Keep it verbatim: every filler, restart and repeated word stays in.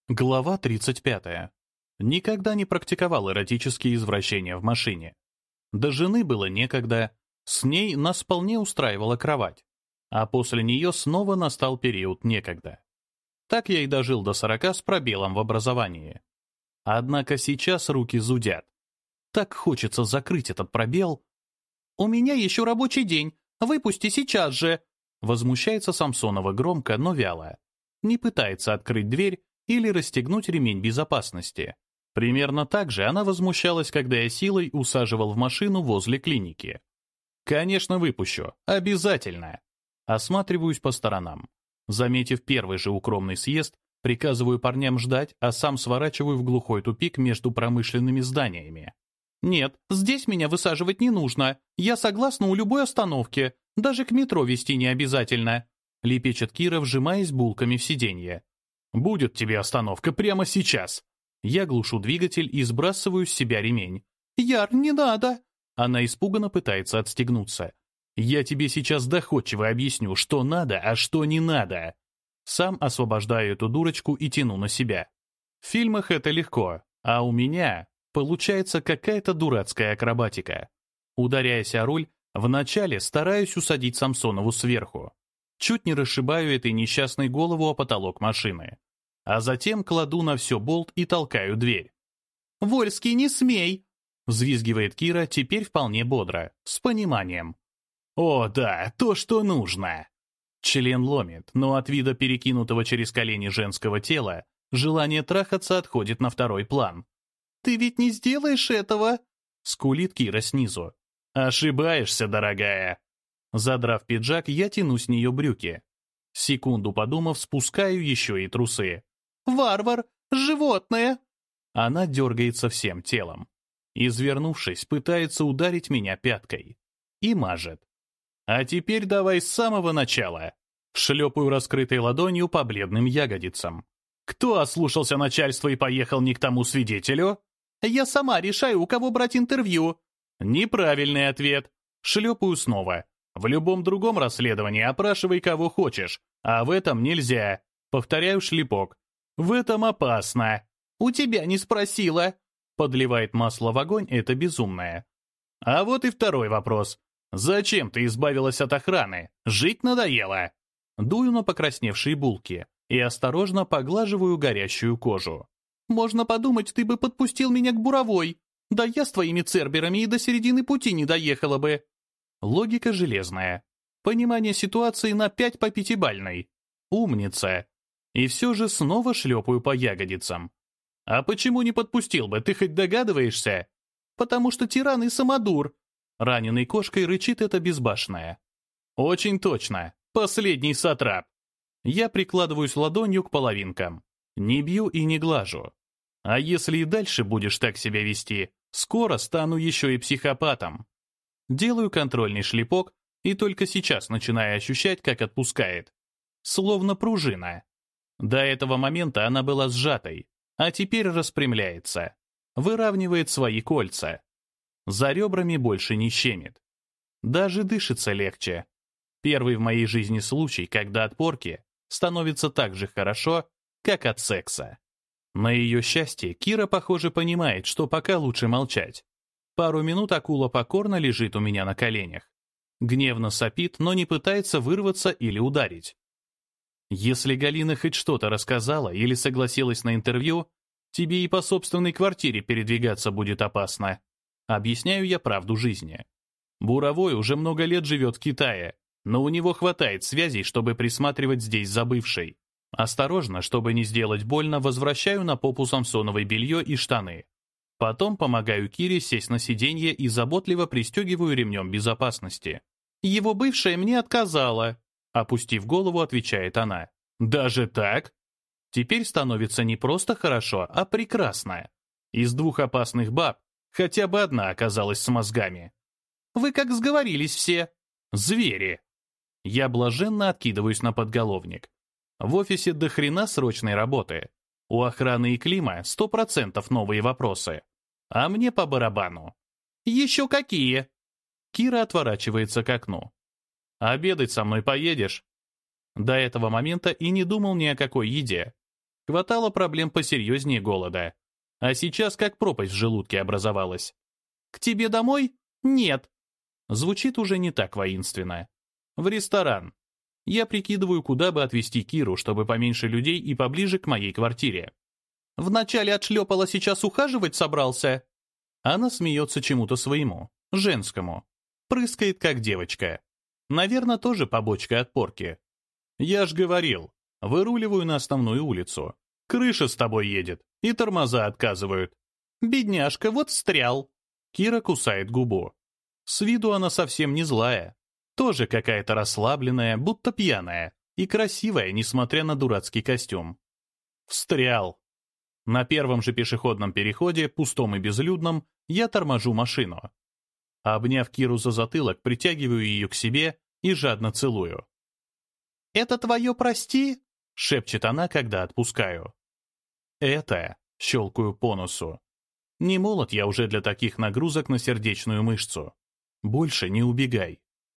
Глава тридцать пятая. Никогда не практиковал эротические извращения в машине. До жены было некогда, с ней нас вполне устраивала кровать, а после нее снова настал период некогда. Так я и дожил до сорока с пробелом в образовании. Однако сейчас руки зудят. Так хочется закрыть этот пробел. «У меня еще рабочий день, выпусти сейчас же!» Возмущается Самсонова громко, но вяло. Не пытается открыть дверь или расстегнуть ремень безопасности. Примерно так же она возмущалась, когда я силой усаживал в машину возле клиники. «Конечно, выпущу. Обязательно!» Осматриваюсь по сторонам. Заметив первый же укромный съезд, приказываю парням ждать, а сам сворачиваю в глухой тупик между промышленными зданиями. «Нет, здесь меня высаживать не нужно. Я согласна у любой остановки. Даже к метро везти не обязательно», — лепечет Кира, вжимаясь булками в сиденье. «Будет тебе остановка прямо сейчас!» Я глушу двигатель и сбрасываю с себя ремень. «Яр, не надо!» Она испуганно пытается отстегнуться. «Я тебе сейчас доходчиво объясню, что надо, а что не надо!» Сам освобождаю эту дурочку и тяну на себя. В фильмах это легко, а у меня получается какая-то дурацкая акробатика. Ударяясь о руль, вначале стараюсь усадить Самсонову сверху. Чуть не расшибаю этой несчастной голову о потолок машины. А затем кладу на все болт и толкаю дверь. «Вольский, не смей!» — взвизгивает Кира, теперь вполне бодро, с пониманием. «О, да, то, что нужно!» Член ломит, но от вида перекинутого через колени женского тела желание трахаться отходит на второй план. «Ты ведь не сделаешь этого?» — скулит Кира снизу. «Ошибаешься, дорогая!» Задрав пиджак, я тяну с нее брюки. Секунду подумав, спускаю еще и трусы. «Варвар! Животное!» Она дергается всем телом. Извернувшись, пытается ударить меня пяткой. И мажет. «А теперь давай с самого начала!» Шлепаю раскрытой ладонью по бледным ягодицам. «Кто ослушался начальства и поехал не к тому свидетелю?» «Я сама решаю, у кого брать интервью». Неправильный ответ. Шлепаю снова. В любом другом расследовании опрашивай кого хочешь, а в этом нельзя. Повторяю шлепок. В этом опасно. «У тебя не спросила». Подливает масло в огонь это безумное. А вот и второй вопрос. Зачем ты избавилась от охраны? Жить надоело. Дую на покрасневшие булки и осторожно поглаживаю горящую кожу. «Можно подумать, ты бы подпустил меня к буровой. Да я с твоими церберами и до середины пути не доехала бы». Логика железная. Понимание ситуации на пять по пятибалльной. Умница. И все же снова шлепаю по ягодицам. А почему не подпустил бы, ты хоть догадываешься? Потому что тиран и самодур. Раненой кошкой рычит эта безбашенная. Очень точно. Последний сатрап. Я прикладываюсь ладонью к половинкам. Не бью и не глажу. А если и дальше будешь так себя вести, скоро стану еще и психопатом. Делаю контрольный шлепок и только сейчас начинаю ощущать, как отпускает. Словно пружина. До этого момента она была сжатой, а теперь распрямляется. Выравнивает свои кольца. За ребрами больше не щемит. Даже дышится легче. Первый в моей жизни случай, когда от порки становится так же хорошо, как от секса. На ее счастье Кира, похоже, понимает, что пока лучше молчать. Пару минут акула покорно лежит у меня на коленях. Гневно сопит, но не пытается вырваться или ударить. Если Галина хоть что-то рассказала или согласилась на интервью, тебе и по собственной квартире передвигаться будет опасно. Объясняю я правду жизни. Буровой уже много лет живет в Китае, но у него хватает связей, чтобы присматривать здесь за бывшей. Осторожно, чтобы не сделать больно, возвращаю на попу Самсоновой белье и штаны. Потом помогаю Кире сесть на сиденье и заботливо пристегиваю ремнем безопасности. «Его бывшая мне отказала», — опустив голову, отвечает она. «Даже так?» Теперь становится не просто хорошо, а прекрасно. Из двух опасных баб хотя бы одна оказалась с мозгами. «Вы как сговорились все?» «Звери!» Я блаженно откидываюсь на подголовник. В офисе до хрена срочной работы. У охраны и Клима сто процентов новые вопросы. А мне по барабану. «Еще какие?» Кира отворачивается к окну. «Обедать со мной поедешь?» До этого момента и не думал ни о какой еде. Хватало проблем посерьезнее голода. А сейчас как пропасть в желудке образовалась. «К тебе домой? Нет». Звучит уже не так воинственно. В ресторан. Я прикидываю, куда бы отвезти Киру, чтобы поменьше людей и поближе к моей квартире. «Вначале отшлепала, сейчас ухаживать собрался?» Она смеется чему-то своему, женскому. Прыскает, как девочка. Наверное, тоже побочка от порки. Я ж говорил, выруливаю на основную улицу. Крыша с тобой едет, и тормоза отказывают. «Бедняжка, вот встрял». Кира кусает губу. С виду она совсем не злая. Тоже какая-то расслабленная, будто пьяная. И красивая, несмотря на дурацкий костюм. Встрял. На первом же пешеходном переходе, пустом и безлюдном, я торможу машину. Обняв Киру за затылок, притягиваю ее к себе и жадно целую. «Это твое прости?» — шепчет она, когда отпускаю. «Это...» — щелкаю по носу. «Не молод я уже для таких нагрузок на сердечную мышцу. Больше не убегай».